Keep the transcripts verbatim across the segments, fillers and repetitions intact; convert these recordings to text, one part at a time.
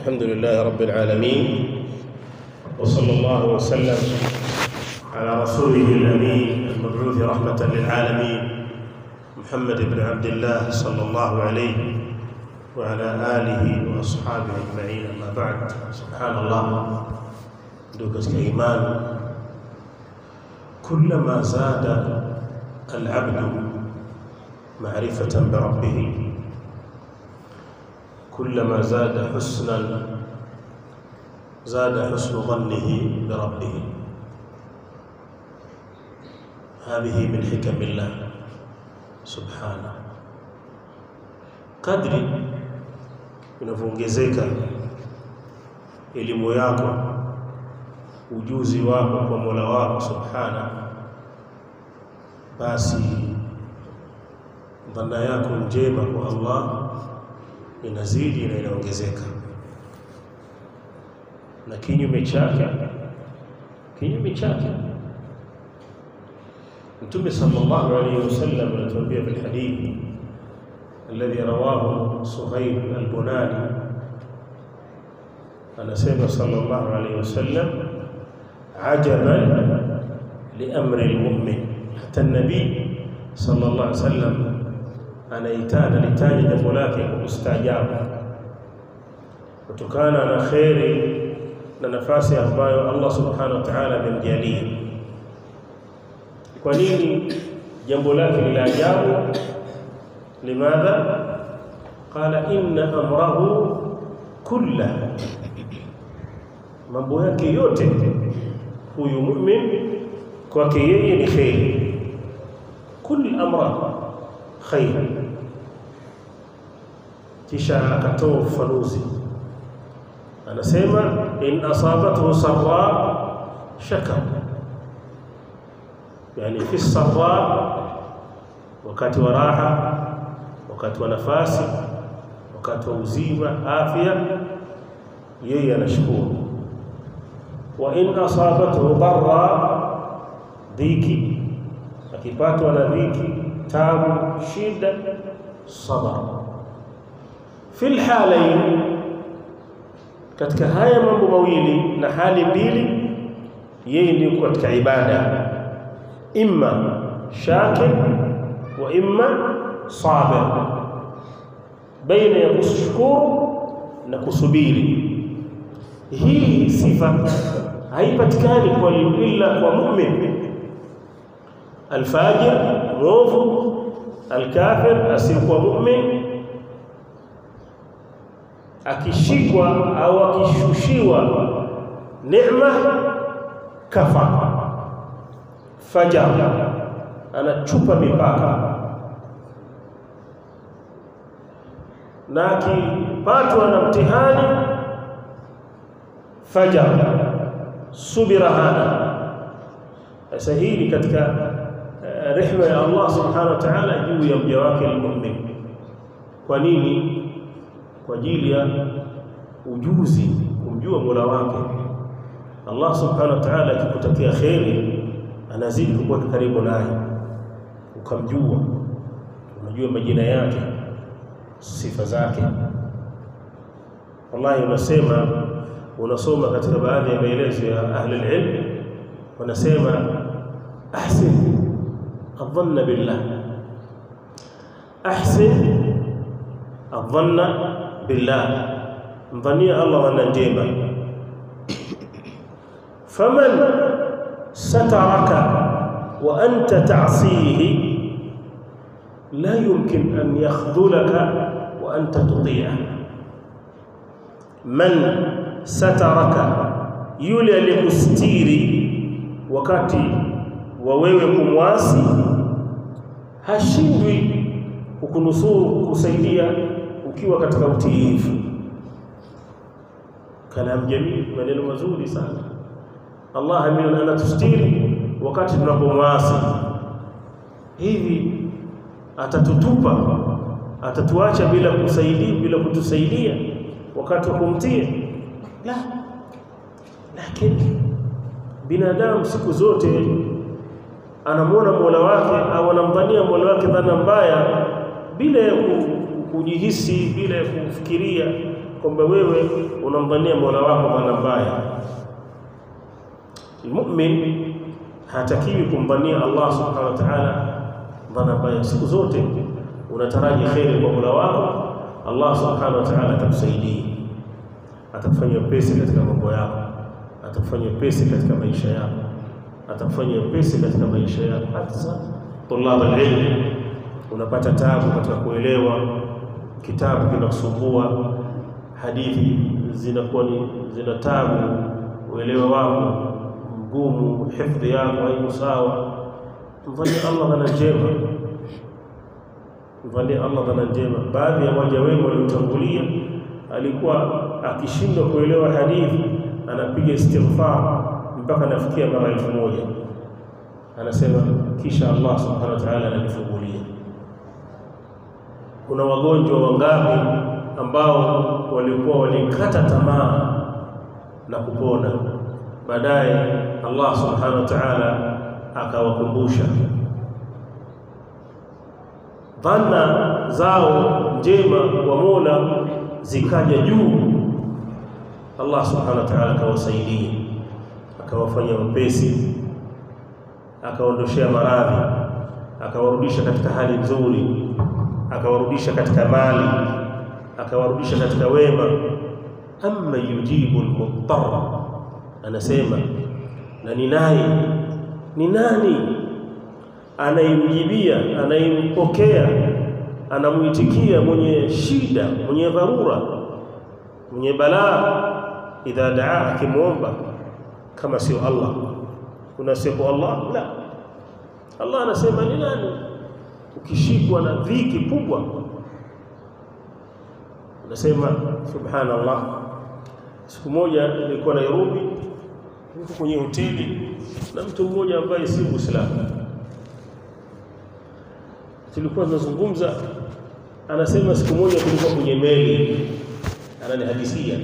الحمد لله رب العالمين، وصلى الله وسلم على رسوله الأمين المبعوث رحمة للعالمين محمد بن عبد الله صلى الله عليه وعلى آله وأصحابه أجمعين. أما بعد، سبحان الله، دوكس الإيمان كلما زاد العبد معرفة بربه كلما زاد حسنا زاد حسن ظنه بربه. هذه من حكم الله سبحانه. kadri unavyoongezeka elimu yako, ujuzi wako kwa Mola wako subhana, basi dhana yako njema kwa Allah inazidi na inaongezeka. Na kinyume chake kinyume chake Mtume sallallahu alayhi wasallam anatuambia في الحديث الذي رواه صهيب البناني، anasema sallallahu alayhi wasallam ajaban liamri almu'min. Hata an-nabii sallallahu alayhi wasallam anaitana litaja jambo lake kwa kustaajabu kutokana na khairi na nafasi ambayo Allah subhanahu wa ta'ala amemjalia. Kwa nini jambo lake ni la ajabu? Limadha? Qala inna amrahu kullahu, mambo yake yote huyu mu'min kwake yeye ni khair. Kull amra khair. Kisha akatoa ufafanuzi, anasema in asabathu sarra shakar, yani fi sarra, wakati wa raha, wakati wa nafasi, wakati wa uzima, afya, yeye anashukuru. Wa in asabathu darra, dhiki, akipatwa na dhiki, tabu, shida, sabar. Fil halayn, katika haya mambo mawili na hali mbili, yeye ni katika ibada, imma shakir wa imma sabir, baina ya kushukuru na kusubiri. Hii sifa haipatikani kwa illa kwa mu'min. Al-fajir mwovu, al-kafir asiyekuwa mu'min, akishikwa au akishushiwa neema kafa fajar, anachupa mipaka, na akipatwa na mtihani fajar subira hana. Sasa hii katika rehema ya Allah subhanahu wa ta'ala juu ya mja wake al-mu'min. Kwa nini? Kwa ajili ya ujuzi, kumjua Mola wake. Allah subhanahu wa ta'ala akikutakia khairi anazidi kukuwa karibu naye, ukamjua, unajua majina yake, sifa zake. Wallahi, unasema unasoma katika baadhi ya maelezo ya ahli al-ilm, wanasema ahsin adhanna billah, ahsin adhanna billah, mdhania Allah wana njema. Faman sataraka wa anta ta'sihi la yumkin an yakhdhulaka wa anta tuti'a. Man sataraka, yule aliyekustiri wakati wa wewe kumwasi, hashindwi kukunusuru, kusaidia ukiwa katika utiifu. Kalam jamii, maneno mazuri sana. Allah amina anatustiri wakati tunapomwasi. Hivi atatutupa, atatuacha bila kusaidia, bila kutusaidia wakati wa kumtia? La. Lakini binadamu siku zote anamwona Mola wake au anamdhania Mola wake dhana mbaya bila kujihisi, bila kufikiria kwamba wewe unamdhania Mola wako maana mbaya. Mu'min hatakiwi kumdhania Allah subhanahu wa ta'ala dhana mbaya. Siku zote unataraji khairi kwa Mola wako, Allah subhanahu wa ta'ala atakusaidia, atakufanyia pesi katika mambo yako, atakufanyia pesi katika maisha yako, atakufanyia pesi katika maisha yako. Hata tulab al-ilm unapata taabu katika kuelewa kitabu, kinakusumbua, hadithi zinakuwa ni zina taabu, uelewa wako mgumu, hifadhi yako haiko sawa. Mfanye Allah dhana njema, mfanye Allah dhana njema. Baadhi ya waja wema waliotangulia alikuwa akishindwa kuelewa hadithi anapiga istighfar mpaka nafikia mara elfu moja. Anasema kisha Allah subhanahu wa ta'ala ananifungulia. Kuna wagonjwa wangapi ambao walikuwa walikata tamaa na kupona, baadaye Allah subhanahu wa ta'ala akawakumbusha. Dhana zao njema kwa Mola zikaja juu, Allah subhanahu wa ta'ala akawasaidia, akawafanyia wepesi, akaondoshea maradhi, akawarudisha katika hali nzuri, akawarudisha katika mali, akawarudisha katika wema. Amma yujibu al-muttar, anasema na ni naye ni nani anayemjibia, anayempokea, anamuitikia mwenye shida, mwenye dharura, mwenye balaa, idha daa, akimuomba, kama sio Allah. Kuna sio Allah? La. Allah anasema ni nani ukishikwa na dhiki kubwa, anasema subhanallah. Siku moja nilikuwa Nairobi, niko kwenye hoteli na mtu mmoja ambaye si Muislamu. Tulikuwa tunazungumza, anasema siku moja tulikuwa kwenye meli, ananihadithia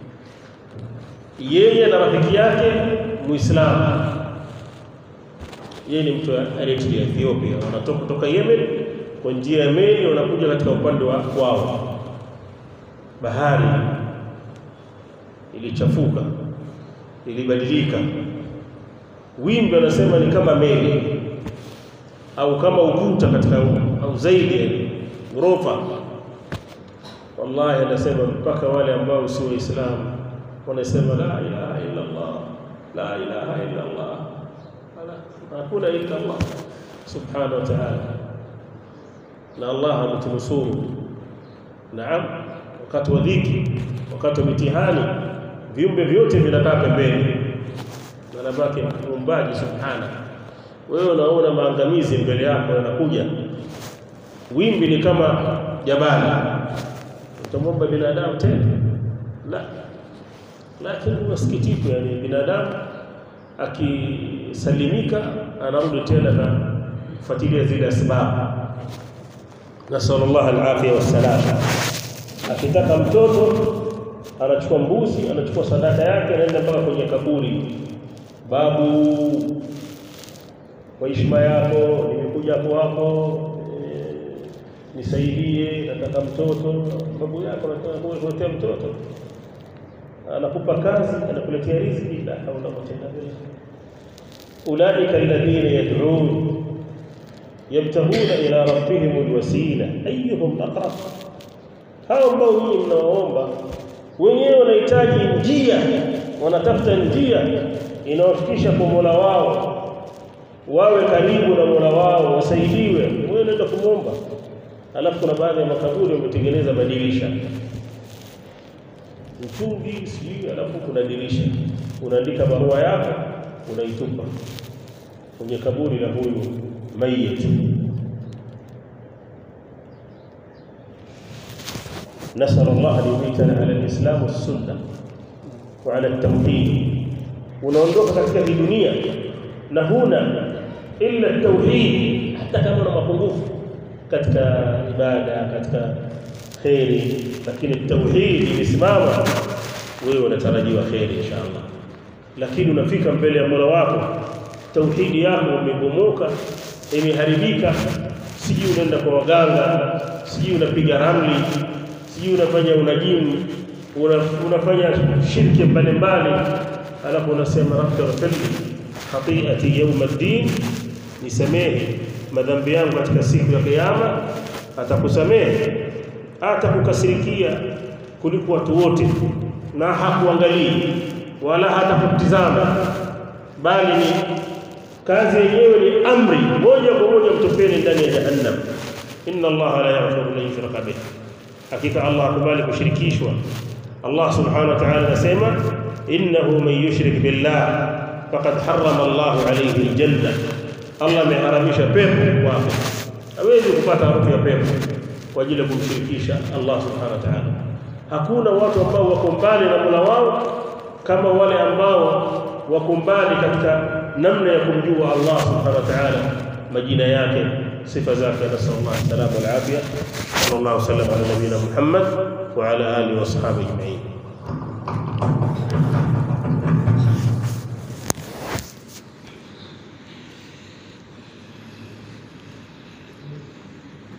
yeye na rafiki yake Muislamu. Yeye ni mtu wa Eritrea, Ethiopia, wanatoka kutoka Yemen kwa njia ya meli, wanakuja katika upande wa kwao. Bahari ilichafuka, ilibadilika, wimbi anasema ni kama meli au kama ukuta katika au zaidi ghorofa. Wallahi anasema mpaka wale ambao si waislamu wanasema la ilaha illa Allah, la ilaha illa Allah, hakuna illa Allah subhanahu wa ta'ala. Na Allah ametunusuru. Naam, wakati wa dhiki, wakati wa mitihani, viumbe vyote vinakaa pembeni, na nabaki muumbaji subhanahu. Wewe unaona maangamizi mbele yako yanakuja, wimbi ni kama jabali, utamwomba binadamu tena? La. Lakini masikitiko, yani binadamu akisalimika anarudi tena na kufuatilia zile sababu. Nasallallahu al-afiyah wassalam. Akitaka mtoto anachukua mbuzi, anachukua sadaka yake, anaenda mpaka kwenye kaburi. Babu, kwa heshima yako nimekuja hapo hapo, e, nisaidie, nataka mtoto. Babu yako anataka kukuletea mtoto, anakupa kazi, anakuletea riziki. La haula wala quwwata illa billah. Ulaika alladhina yad'un yabtaghuna ila rabbihim alwasila ayyuhum aqrab. Hao ambao nyinyi mnaoomba wenyewe wanahitaji njia, wanatafuta njia inawafikisha kwa Mola wao, wawe karibu na Mola wao, wasaidiwe. Wewe unaenda kumuomba, alafu kuna baadhi ya makaburi wametengeneza madirisha, mtungi sijui, alafu kuna dirisha, unaandika barua yako, unaitupa kwenye kaburi la huyu mayit. نسأل الله أن يميتنا على الإسلام والسنة وعلى التوحيد. ونondoka katika hii dunia na huna illa tauhid, hata kama una mapungufu katika ibada, katika khairi, lakini tauhid imesimama, wewe unatarajiwa khairi inshallah. Lakini unafika mbele ya Mola wako, tauhidi yako imebomoka, imeharibika, sijui unaenda kwa waganga, sijui unapiga ramli, sijui unafanya unajimu, unafanya shirki mbalimbali, alafu unasema rabbi khati'ati yawm ad-din, nisamehe madhambi yangu katika siku ya kiyama, atakusamehe, atakukasirikia kuliko watu wote, na hakuangalii wala hatakutizama, bali ni kazi yenyewe ni amri moja kwa moja mtupeni ndani ya jahannam. Inna Allah la yaghfiru an yushraka bihi, hakika Allah hakubali kushirikishwa. Allah subhanahu wa ta'ala anasema innahu man yushrik billah faqad harrama Allah alayhi aljanna, Allah ameharamisha pepo kwake, hawezi kupata harufu ya pepo kwa ajili ya kumshirikisha Allah subhanahu wa ta'ala. Hakuna watu ambao wako mbali na Mola wao kama wale ambao wako mbali katika namna ya kumjua Allah subhanahu wa ta'ala, majina yake, sifa zake. Nasallallahu alayhi wa sallam wal afia. Sallallahu alayhi wa sallam ala nabiyina Muhammad wa ala alihi wa sahbihi ajma'in.